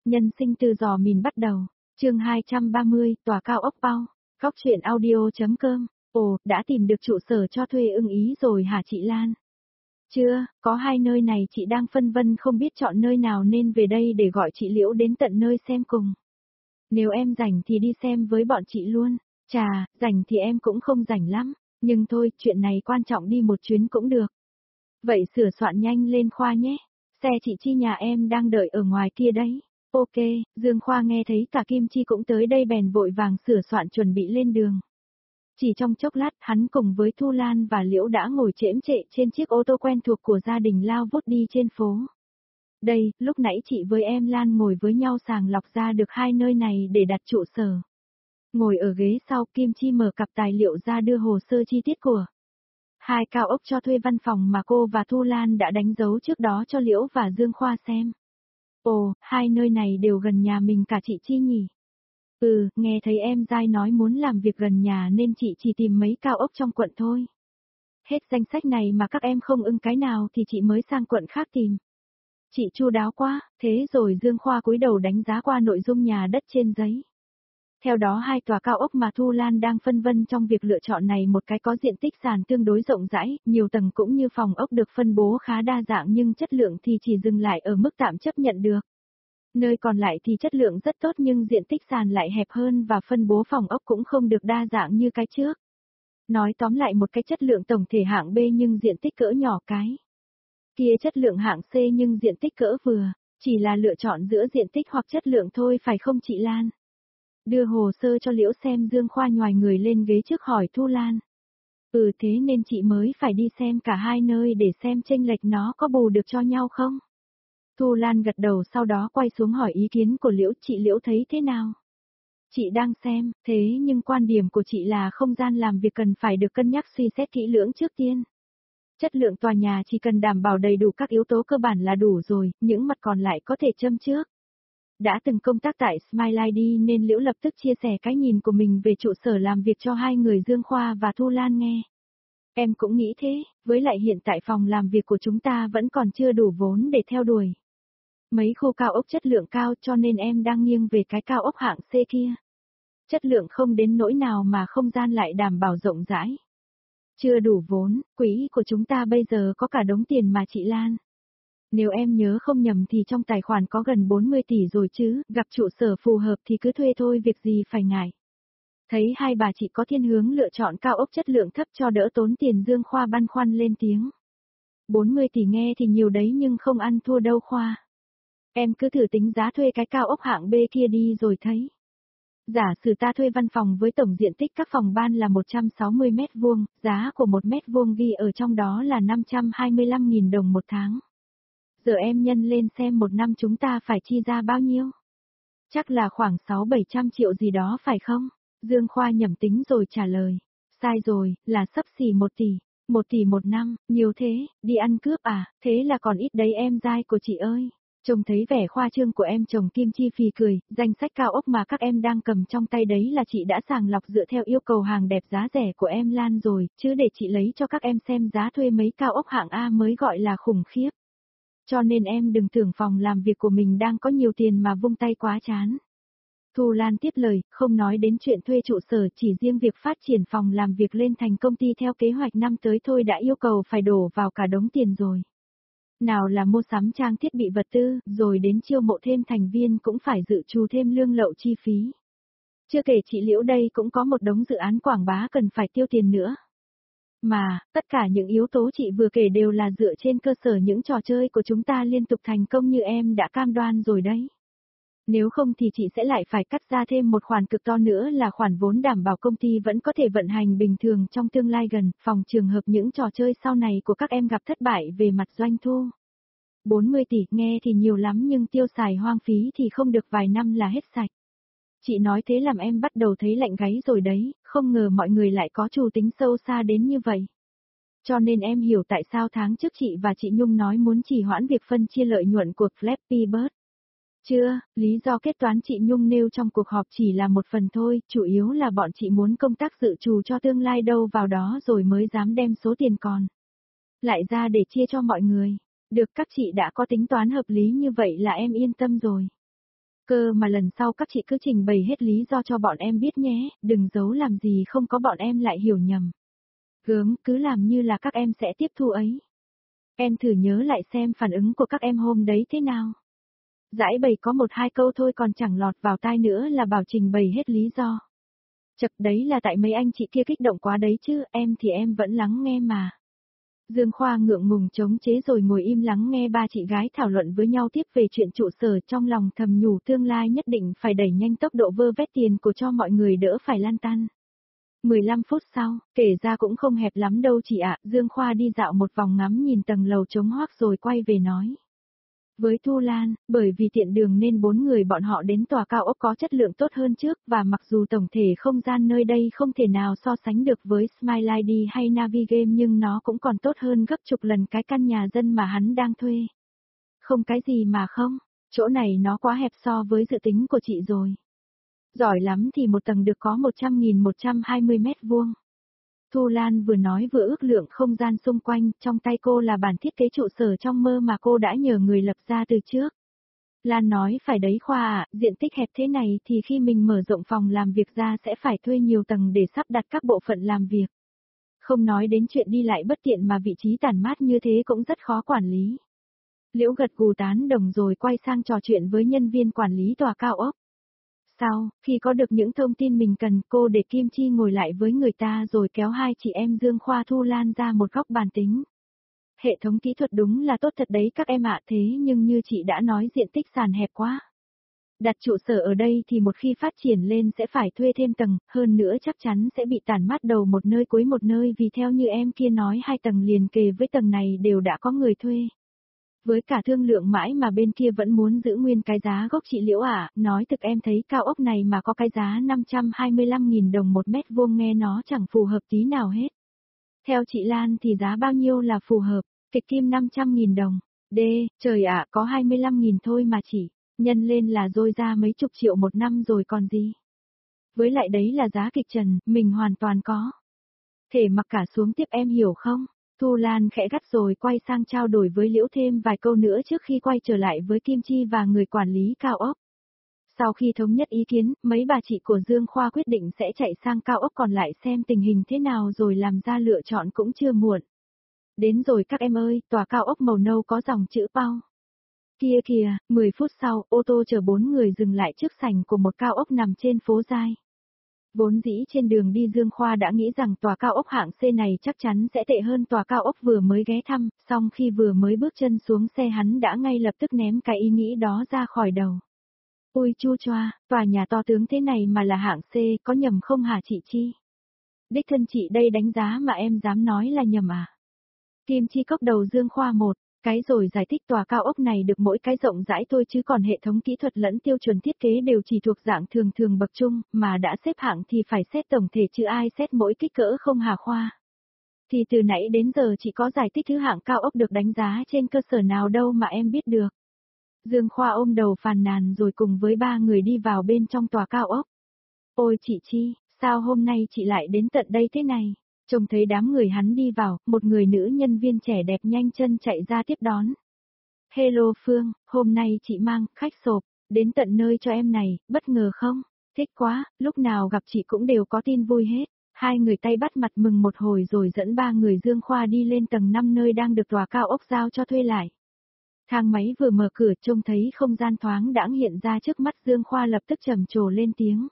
Nhân sinh từ giò mìn bắt đầu. Chương 230, tòa cao ốc bao. Góc truyện audio.com. Ồ, đã tìm được trụ sở cho thuê ưng ý rồi hả chị Lan? Chưa, có hai nơi này chị đang phân vân không biết chọn nơi nào nên về đây để gọi chị Liễu đến tận nơi xem cùng. Nếu em rảnh thì đi xem với bọn chị luôn. Chà, rảnh thì em cũng không rảnh lắm, nhưng thôi, chuyện này quan trọng đi một chuyến cũng được. Vậy sửa soạn nhanh lên Khoa nhé. Xe chị Chi nhà em đang đợi ở ngoài kia đấy. Ok, Dương Khoa nghe thấy cả Kim Chi cũng tới đây bèn vội vàng sửa soạn chuẩn bị lên đường. Chỉ trong chốc lát hắn cùng với Thu Lan và Liễu đã ngồi chễm chệ trên chiếc ô tô quen thuộc của gia đình lao vút đi trên phố. Đây, lúc nãy chị với em Lan ngồi với nhau sàng lọc ra được hai nơi này để đặt trụ sở. Ngồi ở ghế sau, Kim Chi mở cặp tài liệu ra đưa hồ sơ chi tiết của hai cao ốc cho thuê văn phòng mà cô và Thu Lan đã đánh dấu trước đó cho Liễu và Dương Khoa xem. Ồ, hai nơi này đều gần nhà mình cả chị Chi nhỉ? Nghe thấy em Giai nói muốn làm việc gần nhà nên chị chỉ tìm mấy cao ốc trong quận thôi. Hết danh sách này mà các em không ưng cái nào thì chị mới sang quận khác tìm. Chị chu đáo quá, thế rồi Dương Khoa cúi đầu đánh giá qua nội dung nhà đất trên giấy. Theo đó hai tòa cao ốc mà Thu Lan đang phân vân trong việc lựa chọn này, một cái có diện tích sàn tương đối rộng rãi, nhiều tầng cũng như phòng ốc được phân bố khá đa dạng nhưng chất lượng thì chỉ dừng lại ở mức tạm chấp nhận được. Nơi còn lại thì chất lượng rất tốt nhưng diện tích sàn lại hẹp hơn và phân bố phòng ốc cũng không được đa dạng như cái trước. Nói tóm lại một cái chất lượng tổng thể hạng B nhưng diện tích cỡ nhỏ cái. Kia chất lượng hạng C nhưng diện tích cỡ vừa, chỉ là lựa chọn giữa diện tích hoặc chất lượng thôi phải không chị Lan? Đưa hồ sơ cho Liễu xem, Dương Khoa nhoài người lên ghế trước hỏi Thu Lan. Thế nên chị mới phải đi xem cả hai nơi để xem chênh lệch nó có bù được cho nhau không? Thu Lan gật đầu sau đó quay xuống hỏi ý kiến của Liễu, chị Liễu thấy thế nào? Chị đang xem, thế nhưng quan điểm của chị là không gian làm việc cần phải được cân nhắc suy xét kỹ lưỡng trước tiên. Chất lượng tòa nhà chỉ cần đảm bảo đầy đủ các yếu tố cơ bản là đủ rồi, những mặt còn lại có thể châm trước. Đã từng công tác tại Smile ID nên Liễu lập tức chia sẻ cái nhìn của mình về trụ sở làm việc cho hai người Dương Khoa và Thu Lan nghe. Em cũng nghĩ thế, với lại hiện tại phòng làm việc của chúng ta vẫn còn chưa đủ vốn để theo đuổi mấy khu cao ốc chất lượng cao, cho nên em đang nghiêng về cái cao ốc hạng C kia. Chất lượng không đến nỗi nào mà không gian lại đảm bảo rộng rãi. Chưa đủ vốn, quỹ của chúng ta bây giờ có cả đống tiền mà chị Lan. Nếu em nhớ không nhầm thì trong tài khoản có gần 40 tỷ rồi chứ, gặp trụ sở phù hợp thì cứ thuê thôi, việc gì phải ngại. Thấy hai bà chị có thiên hướng lựa chọn cao ốc chất lượng thấp cho đỡ tốn tiền, Dương Khoa băn khoăn lên tiếng. 40 tỷ nghe thì nhiều đấy nhưng không ăn thua đâu Khoa. Em cứ thử tính giá thuê cái cao ốc hạng B kia đi rồi thấy. Giả sử ta thuê văn phòng với tổng diện tích các phòng ban là 160 mét vuông, giá của 1 mét vuông ghi ở trong đó là 525.000 đồng một tháng. Giờ em nhân lên xem một năm chúng ta phải chi ra bao nhiêu? Chắc là khoảng 600-700 triệu gì đó phải không? Dương Khoa nhẩm tính rồi trả lời. Sai rồi, là xấp xỉ 1 tỷ. 1 tỷ một năm, nhiều thế, đi ăn cướp à, thế là còn ít đấy em Giai của chị ơi. Trông thấy vẻ khoa trương của em chồng Kim Chi phì cười, danh sách cao ốc mà các em đang cầm trong tay đấy là chị đã sàng lọc dựa theo yêu cầu hàng đẹp giá rẻ của em Lan rồi, chứ để chị lấy cho các em xem giá thuê mấy cao ốc hạng A mới gọi là khủng khiếp. Cho nên em đừng tưởng phòng làm việc của mình đang có nhiều tiền mà vung tay quá chán. Thu Lan tiếp lời, không nói đến chuyện thuê trụ sở, chỉ riêng việc phát triển phòng làm việc lên thành công ty theo kế hoạch năm tới thôi đã yêu cầu phải đổ vào cả đống tiền rồi. Nào là mua sắm trang thiết bị vật tư, rồi đến chiêu mộ thêm thành viên cũng phải dự trù thêm lương lậu chi phí. Chưa kể chị Liễu đây cũng có một đống dự án quảng bá cần phải tiêu tiền nữa. Mà, tất cả những yếu tố chị vừa kể đều là dựa trên cơ sở những trò chơi của chúng ta liên tục thành công như em đã cam đoan rồi đấy. Nếu không thì chị sẽ lại phải cắt ra thêm một khoản cực to nữa là khoản vốn đảm bảo công ty vẫn có thể vận hành bình thường trong tương lai gần, phòng trường hợp những trò chơi sau này của các em gặp thất bại về mặt doanh thu. 40 tỷ nghe thì nhiều lắm nhưng tiêu xài hoang phí thì không được vài năm là hết sạch. Chị nói thế làm em bắt đầu thấy lạnh gáy rồi đấy, không ngờ mọi người lại có chủ tính sâu xa đến như vậy. Cho nên em hiểu tại sao tháng trước chị và chị Nhung nói muốn trì hoãn việc phân chia lợi nhuận của Flappy Bird. Chưa, lý do kết toán chị Nhung nêu trong cuộc họp chỉ là một phần thôi, chủ yếu là bọn chị muốn công tác dự trù cho tương lai đâu vào đó rồi mới dám đem số tiền còn lại ra để chia cho mọi người. Được, các chị đã có tính toán hợp lý như vậy là em yên tâm rồi. Cơ mà lần sau các chị cứ trình bày hết lý do cho bọn em biết nhé, đừng giấu làm gì không có bọn em lại hiểu nhầm. Gớm, cứ làm như là các em sẽ tiếp thu ấy. Em thử nhớ lại xem phản ứng của các em hôm đấy thế nào. Giải bày có một hai câu thôi còn chẳng lọt vào tai nữa là bảo trình bày hết lý do. Chật đấy là tại mấy anh chị kia kích động quá đấy chứ, em thì em vẫn lắng nghe mà. Dương Khoa ngượng ngùng chống chế rồi ngồi im lắng nghe ba chị gái thảo luận với nhau tiếp về chuyện trụ sở, trong lòng thầm nhủ tương lai nhất định phải đẩy nhanh tốc độ vơ vét tiền của cho mọi người đỡ phải lan tăn. 15 phút sau, kể ra cũng không hẹp lắm đâu chị ạ, Dương Khoa đi dạo một vòng ngắm nhìn tầng lầu trống hoác rồi quay về nói. Với Thu Lan, bởi vì tiện đường nên 4 người bọn họ đến tòa cao ốc có chất lượng tốt hơn trước, và mặc dù tổng thể không gian nơi đây không thể nào so sánh được với Smile ID hay Navigame nhưng nó cũng còn tốt hơn gấp chục lần cái căn nhà dân mà hắn đang thuê. Không cái gì mà không, chỗ này nó quá hẹp so với dự tính của chị rồi. Giỏi lắm thì một tầng được có 100.120 mét vuông. Thu Lan vừa nói vừa ước lượng không gian xung quanh, trong tay cô là bản thiết kế trụ sở trong mơ mà cô đã nhờ người lập ra từ trước. Lan nói phải đấy Khoa ạ, diện tích hẹp thế này thì khi mình mở rộng phòng làm việc ra sẽ phải thuê nhiều tầng để sắp đặt các bộ phận làm việc. Không nói đến chuyện đi lại bất tiện mà vị trí tản mát như thế cũng rất khó quản lý. Liễu gật gù tán đồng rồi quay sang trò chuyện với nhân viên quản lý tòa cao ốc. Sau, khi có được những thông tin mình cần, cô để Kim Chi ngồi lại với người ta rồi kéo hai chị em Dương Khoa Thu Lan ra một góc bàn tính. Hệ thống kỹ thuật đúng là tốt thật đấy các em ạ, thế nhưng như chị đã nói diện tích sàn hẹp quá. Đặt trụ sở ở đây thì một khi phát triển lên sẽ phải thuê thêm tầng, hơn nữa chắc chắn sẽ bị tản mát đầu một nơi cuối một nơi vì theo như em kia nói 2 tầng liền kề với tầng này đều đã có người thuê. Với cả thương lượng mãi mà bên kia vẫn muốn giữ nguyên cái giá gốc chị Liễu ạ, nói thực em thấy cao ốc này mà có cái giá 525.000 đồng một mét vuông nghe nó chẳng phù hợp tí nào hết. Theo chị Lan thì giá bao nhiêu là phù hợp, kịch kim 500.000 đồng. Trời ạ, có 25.000 thôi mà chị, nhân lên là dôi ra mấy chục triệu một năm rồi còn gì. Với lại đấy là giá kịch trần, mình hoàn toàn có thể mặc cả xuống tiếp em hiểu không? Thu Lan khẽ gắt rồi quay sang trao đổi với Liễu thêm vài câu nữa trước khi quay trở lại với Kim Chi và người quản lý cao ốc. Sau khi thống nhất ý kiến, mấy bà chị của Dương Khoa quyết định sẽ chạy sang cao ốc còn lại xem tình hình thế nào rồi làm ra lựa chọn cũng chưa muộn. Đến rồi các em ơi, tòa cao ốc màu nâu có dòng chữ Pau. Kia kìa, 10 phút sau, ô tô chở 4 người dừng lại trước sảnh của một cao ốc nằm trên phố Giai. Vốn dĩ trên đường đi Dương Khoa đã nghĩ rằng tòa cao ốc hạng C này chắc chắn sẽ tệ hơn tòa cao ốc vừa mới ghé thăm, song khi vừa mới bước chân xuống xe hắn đã ngay lập tức ném cái ý nghĩ đó ra khỏi đầu. Ôi chu choa, tòa nhà to tướng thế này mà là hạng C, có nhầm không hả chị Chi? Đích thân chị đây đánh giá mà em dám nói là nhầm à? Kim Chi cốc đầu Dương Khoa một cái rồi giải thích tòa cao ốc này được mỗi cái rộng rãi thôi chứ còn hệ thống kỹ thuật lẫn tiêu chuẩn thiết kế đều chỉ thuộc dạng thường thường bậc trung, mà đã xếp hạng thì phải xét tổng thể chứ ai xét mỗi kích cỡ không hả Khoa. Thì từ nãy đến giờ chỉ có giải thích thứ hạng cao ốc được đánh giá trên cơ sở nào đâu mà em biết được. Dương Khoa ôm đầu phàn nàn rồi cùng với ba người đi vào bên trong tòa cao ốc. Ôi chị Chi, sao hôm nay chị lại đến tận đây thế này? Trông thấy đám người hắn đi vào, một người nữ nhân viên trẻ đẹp nhanh chân chạy ra tiếp đón. Hello Phương, hôm nay chị mang khách sộp, đến tận nơi cho em này, bất ngờ không? Thích quá, lúc nào gặp chị cũng đều có tin vui hết. Hai người tay bắt mặt mừng một hồi rồi dẫn ba người Dương Khoa đi lên tầng 5 nơi đang được tòa cao ốc giao cho thuê lại. Thang máy vừa mở cửa trông thấy không gian thoáng đãng hiện ra trước mắt Dương Khoa lập tức trầm trồ lên tiếng.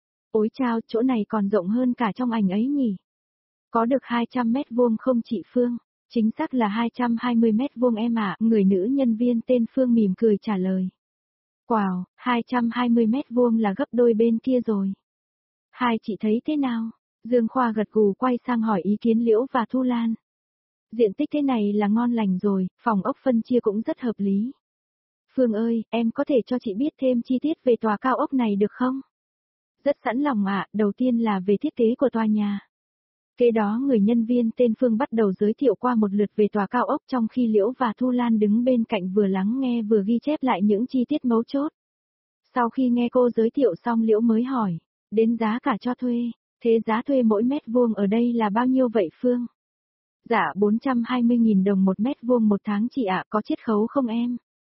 Ôi chao, chỗ này còn rộng hơn cả trong ảnh ấy nhỉ? Có được 200 mét vuông không chị Phương? Chính xác là 220 mét vuông em ạ, người nữ nhân viên tên Phương mỉm cười trả lời. Wow, 220 mét vuông là gấp đôi bên kia rồi. Hai chị thấy thế nào? Dương Khoa gật gù quay sang hỏi ý kiến Liễu và Thu Lan. Diện tích thế này là ngon lành rồi, phòng ốc phân chia cũng rất hợp lý. Phương ơi, em có thể cho chị biết thêm chi tiết về tòa cao ốc này được không? Rất sẵn lòng ạ, đầu tiên là về thiết kế của tòa nhà. Kế đó người nhân viên tên Phương bắt đầu giới thiệu qua một lượt về tòa cao ốc trong khi Liễu và Thu Lan đứng bên cạnh vừa lắng nghe vừa ghi chép lại những chi tiết mấu chốt. Sau khi nghe cô giới thiệu xong Liễu mới hỏi, đến giá cả cho thuê, thế giá thuê mỗi mét vuông ở đây là bao nhiêu vậy Phương? Dạ 420.000 đồng một mét vuông một tháng chị ạ, có chiết khấu không em?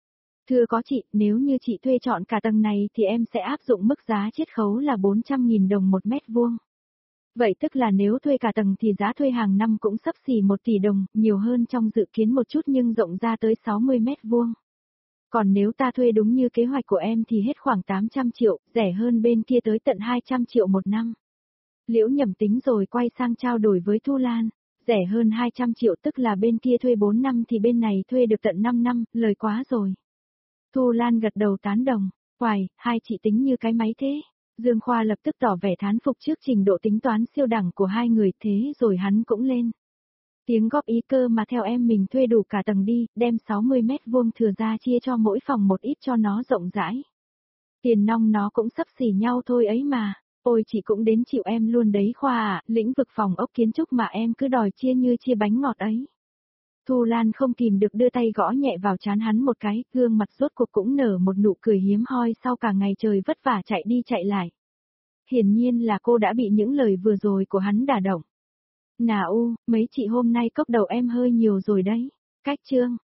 Thưa có chị, nếu như chị thuê chọn cả tầng này thì em sẽ áp dụng mức giá chiết khấu là 400.000 đồng một mét vuông. Vậy tức là nếu thuê cả tầng thì giá thuê hàng năm cũng xấp xỉ 1 tỷ đồng, nhiều hơn trong dự kiến một chút nhưng rộng ra tới 60 mét vuông. Còn nếu ta thuê đúng như kế hoạch của em thì hết khoảng 800 triệu, rẻ hơn bên kia tới tận 200 triệu một năm. Liễu Nhầm tính rồi quay sang trao đổi với Thu Lan, rẻ hơn 200 triệu tức là bên kia thuê 4 năm thì bên này thuê được tận 5 năm, lời quá rồi. Thu Lan gật đầu tán đồng, hoài, hai chị tính như cái máy thế. Dương Khoa lập tức tỏ vẻ thán phục trước trình độ tính toán siêu đẳng của hai người thế rồi hắn cũng lên. Tiếng góp ý cơ mà theo em mình thuê đủ cả tầng đi, đem 60 mét vuông thừa ra chia cho mỗi phòng một ít cho nó rộng rãi. Tiền nong nó cũng xấp xỉ nhau thôi ấy mà. Ôi chị cũng đến chịu em luôn đấy Khoa à, lĩnh vực phòng ốc kiến trúc mà em cứ đòi chia như chia bánh ngọt ấy. Thu Lan không kìm được đưa tay gõ nhẹ vào trán hắn một cái, gương mặt rốt cuộc cũng nở một nụ cười hiếm hoi sau cả ngày trời vất vả chạy đi chạy lại. Hiển nhiên là cô đã bị những lời vừa rồi của hắn đả động. Nà u, mấy chị hôm nay cốc đầu em hơi nhiều rồi đấy. Cách chương.